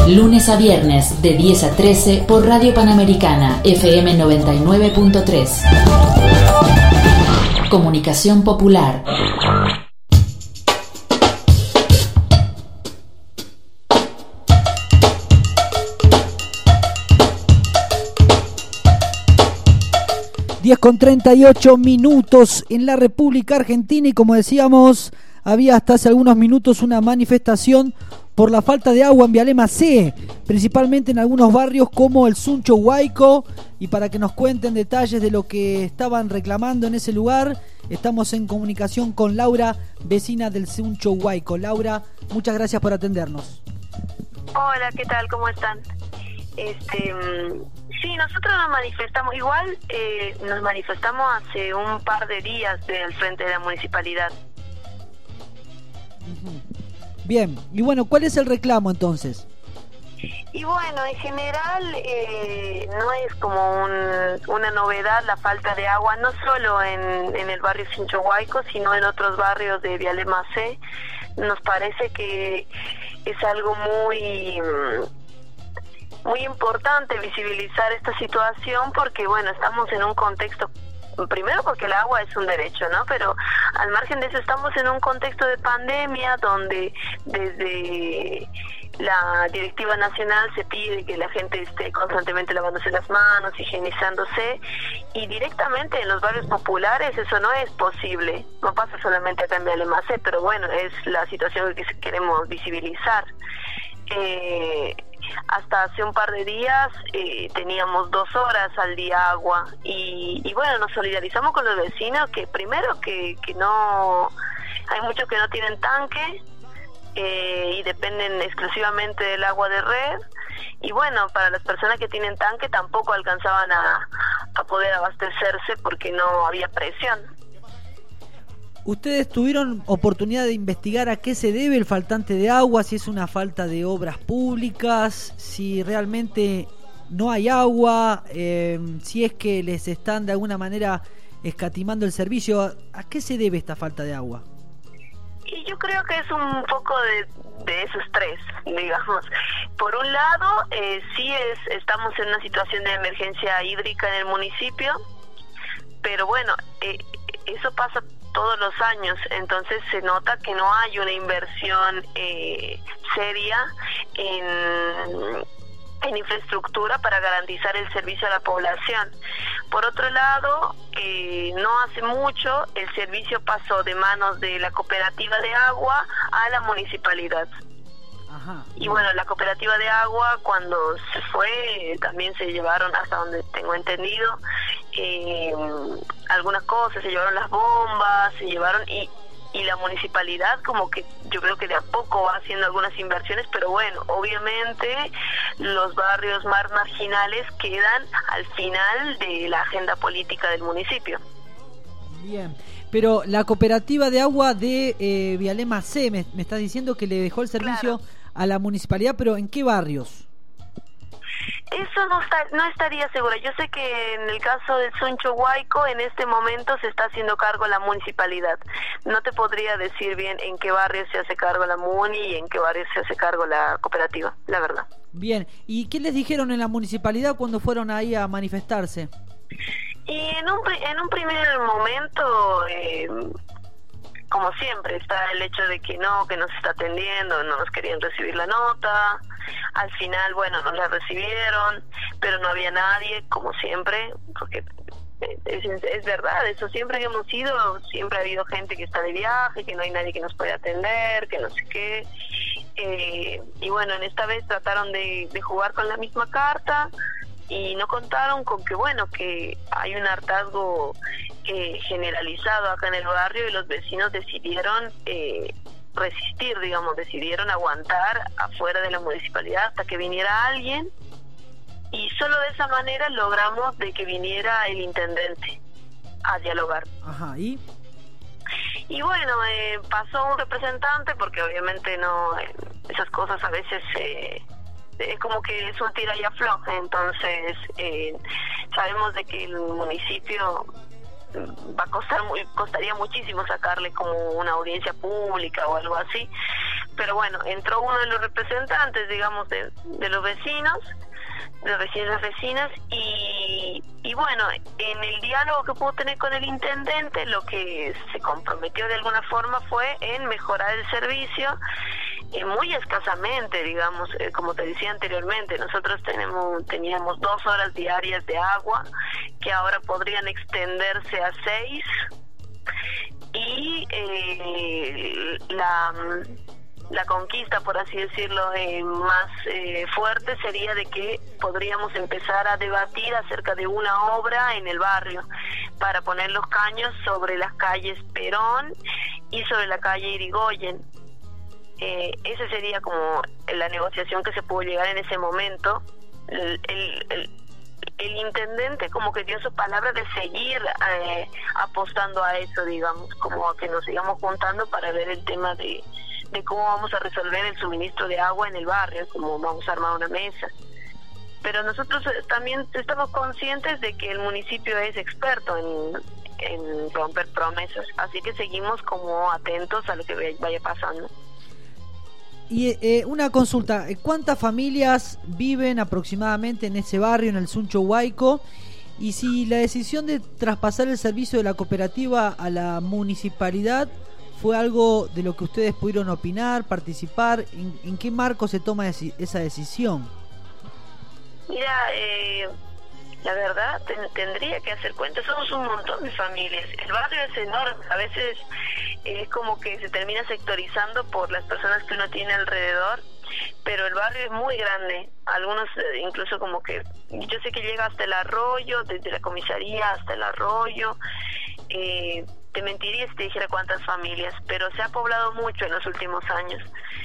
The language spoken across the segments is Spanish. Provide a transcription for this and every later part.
Lunes a viernes de 10 a 13 por Radio Panamericana, FM 99.3. Comunicación popular. Con 38 minutos en la República Argentina y como decíamos, había hasta hace algunos minutos una manifestación por la falta de agua en Vialema C, principalmente en algunos barrios como el Suncho Huayco, y para que nos cuenten detalles de lo que estaban reclamando en ese lugar, estamos en comunicación con Laura, vecina del Suncho Huayco. Laura, muchas gracias por atendernos. Hola, ¿qué tal? ¿Cómo están? Sí, nosotros nos manifestamos nos manifestamos hace un par de días del frente de la municipalidad. Bien, y bueno, ¿cuál es el reclamo entonces? Y bueno, en general no es como una novedad la falta de agua, no solo en el barrio Suncho Huayco, sino en otros barrios de Vialema C. Nos parece que es algo muy importante visibilizar esta situación porque, bueno, estamos en un contexto, primero porque el agua es un derecho, ¿no? Pero al margen de eso estamos en un contexto de pandemia donde desde la directiva nacional se pide que la gente esté constantemente lavándose las manos, higienizándose, y directamente en los barrios populares eso no es posible. No pasa solamente acá en Vialema C, pero bueno, es la situación que queremos visibilizar. Hasta hace un par de días teníamos 2 horas al día agua y bueno, nos solidarizamos con los vecinos que primero que no, hay muchos que no tienen tanque y dependen exclusivamente del agua de red, y bueno, para las personas que tienen tanque tampoco alcanzaban a poder abastecerse porque no había presión. ¿Ustedes tuvieron oportunidad de investigar a qué se debe el faltante de agua? Si es una falta de obras públicas, si realmente no hay agua, si es que les están de alguna manera escatimando el servicio. ¿A qué se debe esta falta de agua? Y yo creo que es un poco de esos tres, digamos. Por un lado, estamos en una situación de emergencia hídrica en el municipio, pero bueno, eso pasa todos los años, entonces se nota que no hay una inversión seria en infraestructura para garantizar el servicio a la población. Por otro lado, no hace mucho el servicio pasó de manos de la cooperativa de agua a la municipalidad. Ajá. Y bueno, la cooperativa de agua cuando se fue también se llevaron, hasta donde tengo entendido, algunas cosas, se llevaron las bombas, se llevaron y la municipalidad como que yo creo que de a poco va haciendo algunas inversiones, pero bueno, obviamente los barrios más marginales quedan al final de la agenda política del municipio. Bien, pero la cooperativa de agua de Vialema C, me estás diciendo que le dejó el servicio, claro, a la municipalidad, pero ¿en qué barrios? Eso no estaría segura. Yo sé que en el caso del Suncho Huayco en este momento se está haciendo cargo la municipalidad. No te podría decir bien en qué barrio se hace cargo la muni y en qué barrio se hace cargo la cooperativa, la verdad. Bien, ¿y qué les dijeron en la municipalidad cuando fueron ahí a manifestarse? Y en un primer momento, como siempre, está el hecho de que no se está atendiendo, no nos querían recibir la nota. Al final, bueno, nos la recibieron, pero no había nadie, como siempre, porque es verdad, eso siempre que hemos ido, siempre ha habido gente que está de viaje, que no hay nadie que nos pueda atender, que no sé qué. Y bueno, en esta vez trataron de jugar con la misma carta y no contaron con que, bueno, que hay un hartazgo generalizado acá en el barrio y los vecinos decidieron resistir, digamos, decidieron aguantar afuera de la municipalidad hasta que viniera alguien, y solo de esa manera logramos de que viniera el intendente a dialogar. Ajá, ¿y? Y bueno, pasó un representante, porque obviamente no, esas cosas a veces es como que es un tira y afloja, entonces sabemos de que el municipio costaría muchísimo sacarle como una audiencia pública o algo así, pero bueno, entró uno de los representantes, digamos, de los vecinos, de los vecinos y las vecinas, y bueno, en el diálogo que pudo tener con el intendente, lo que se comprometió de alguna forma fue en mejorar el servicio, muy escasamente, digamos, como te decía anteriormente, nosotros teníamos 2 horas diarias de agua, que ahora podrían extenderse a 6, y la conquista, por así decirlo, más fuerte sería de que podríamos empezar a debatir acerca de una obra en el barrio para poner los caños sobre las calles Perón y sobre la calle Irigoyen. Esa sería como la negociación que se pudo llegar en ese momento. El intendente como que dio su palabra de seguir apostando a eso, digamos, como a que nos sigamos juntando para ver el tema de cómo vamos a resolver el suministro de agua en el barrio, cómo vamos a armar una mesa. Pero nosotros también estamos conscientes de que el municipio es experto en romper promesas, así que seguimos como atentos a lo que vaya pasando. Y una consulta, ¿cuántas familias viven aproximadamente en ese barrio, en el Suncho Huayco? Y si la decisión de traspasar el servicio de la cooperativa a la municipalidad fue algo de lo que ustedes pudieron opinar, participar, ¿en qué marco se toma esa decisión? Mira, la verdad tendría que hacer cuenta, somos un montón de familias, el barrio es enorme, a veces es como que se termina sectorizando por las personas que uno tiene alrededor, pero el barrio es muy grande, algunos incluso como que, yo sé que llega hasta el arroyo, desde la comisaría hasta el arroyo, te mentiría si te dijera cuántas familias, pero se ha poblado mucho en los últimos años,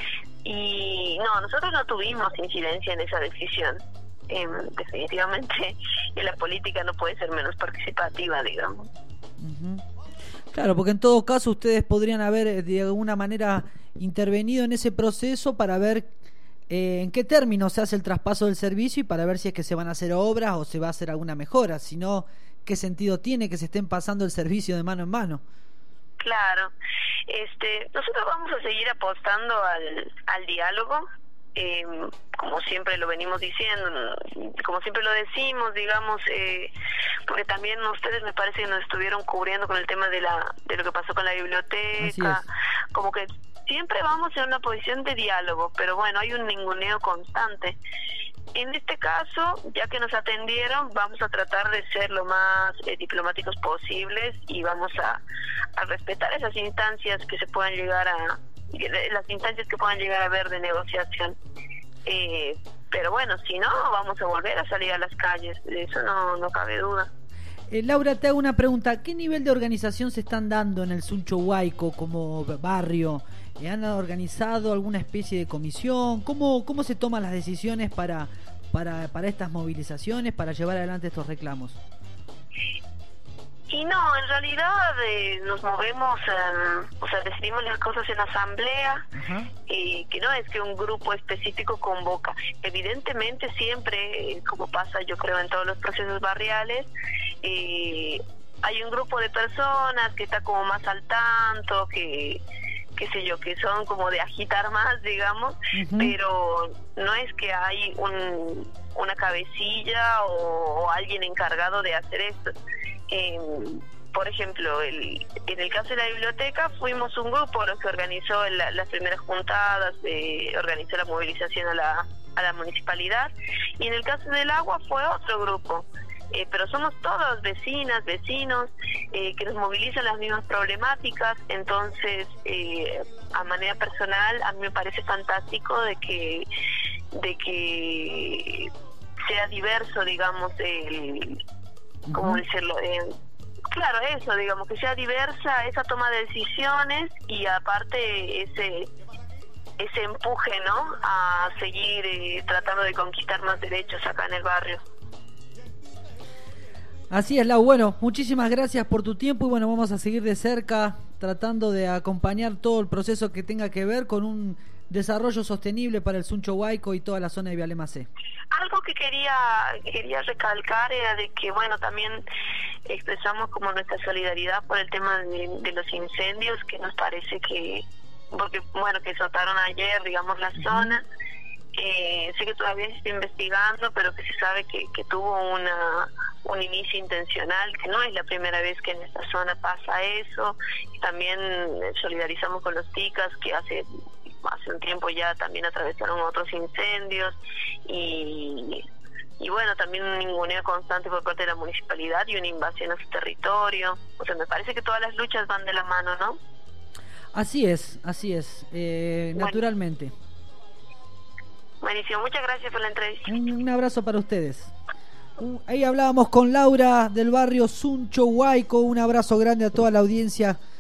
y no, nosotros no tuvimos incidencia en esa decisión. Definitivamente la política no puede ser menos participativa, digamos. Uh-huh. Claro, porque en todo caso ustedes podrían haber de alguna manera intervenido en ese proceso para ver en qué términos se hace el traspaso del servicio y para ver si es que se van a hacer obras o se va a hacer alguna mejora, si no, ¿qué sentido tiene que se estén pasando el servicio de mano en mano? Claro, nosotros vamos a seguir apostando al diálogo, como siempre lo venimos diciendo, como siempre lo decimos, digamos, porque también ustedes me parece que nos estuvieron cubriendo con el tema de lo que pasó con la biblioteca, como que siempre vamos en una posición de diálogo, pero bueno, hay un ninguneo constante. En este caso, ya que nos atendieron, vamos a tratar de ser lo más diplomáticos posibles y vamos a respetar esas instancias que se puedan llegar las instancias que puedan llegar a haber de negociación, pero bueno, si no, vamos a volver a salir a las calles, de eso no cabe duda. Laura, te hago una pregunta, ¿qué nivel de organización se están dando en el Suncho Huayco como barrio? ¿Han organizado alguna especie de comisión? ¿Cómo se toman las decisiones para estas movilizaciones, para llevar adelante estos reclamos? Y no, en realidad nos movemos, decidimos las cosas en asamblea, que no es que un grupo específico convoca. Evidentemente siempre, como pasa yo creo en todos los procesos barriales, hay un grupo de personas que está como más al tanto, que qué sé yo, que son como de agitar más, digamos, pero no es que hay una cabecilla o alguien encargado de hacer esto. Por ejemplo, en el caso de la biblioteca fuimos un grupo los que organizó las primeras juntadas, organizó la movilización a la municipalidad, y en el caso del agua fue otro grupo, pero somos todos vecinas, vecinos, que nos movilizan las mismas problemáticas. Entonces a manera personal a mí me parece fantástico de que sea diverso, digamos, ¿cómo decirlo? Claro, eso, digamos, que sea diversa esa toma de decisiones y aparte ese empuje, ¿no?, a seguir tratando de conquistar más derechos acá en el barrio. Así es, Lau. Bueno, muchísimas gracias por tu tiempo y bueno, vamos a seguir de cerca tratando de acompañar todo el proceso que tenga que ver con un desarrollo sostenible para el Suncho Huayco y toda la zona de Vialema C. Algo que quería recalcar era de que, bueno, también expresamos como nuestra solidaridad por el tema de los incendios, que nos parece que porque bueno, que soltaron ayer, digamos, la zona. Sé que todavía se está investigando, pero que se sabe que tuvo un inicio intencional, que no es la primera vez que en esta zona pasa eso. Y también solidarizamos con los ticas, que hace un tiempo ya también atravesaron otros incendios, y bueno, también un ninguneo constante por parte de la municipalidad y una invasión a su territorio. O sea, me parece que todas las luchas van de la mano, ¿no? Así es, naturalmente. Buenísimo, muchas gracias por la entrevista. Un abrazo para ustedes. Ahí hablábamos con Laura del barrio Suncho Huayco. Un abrazo grande a toda la audiencia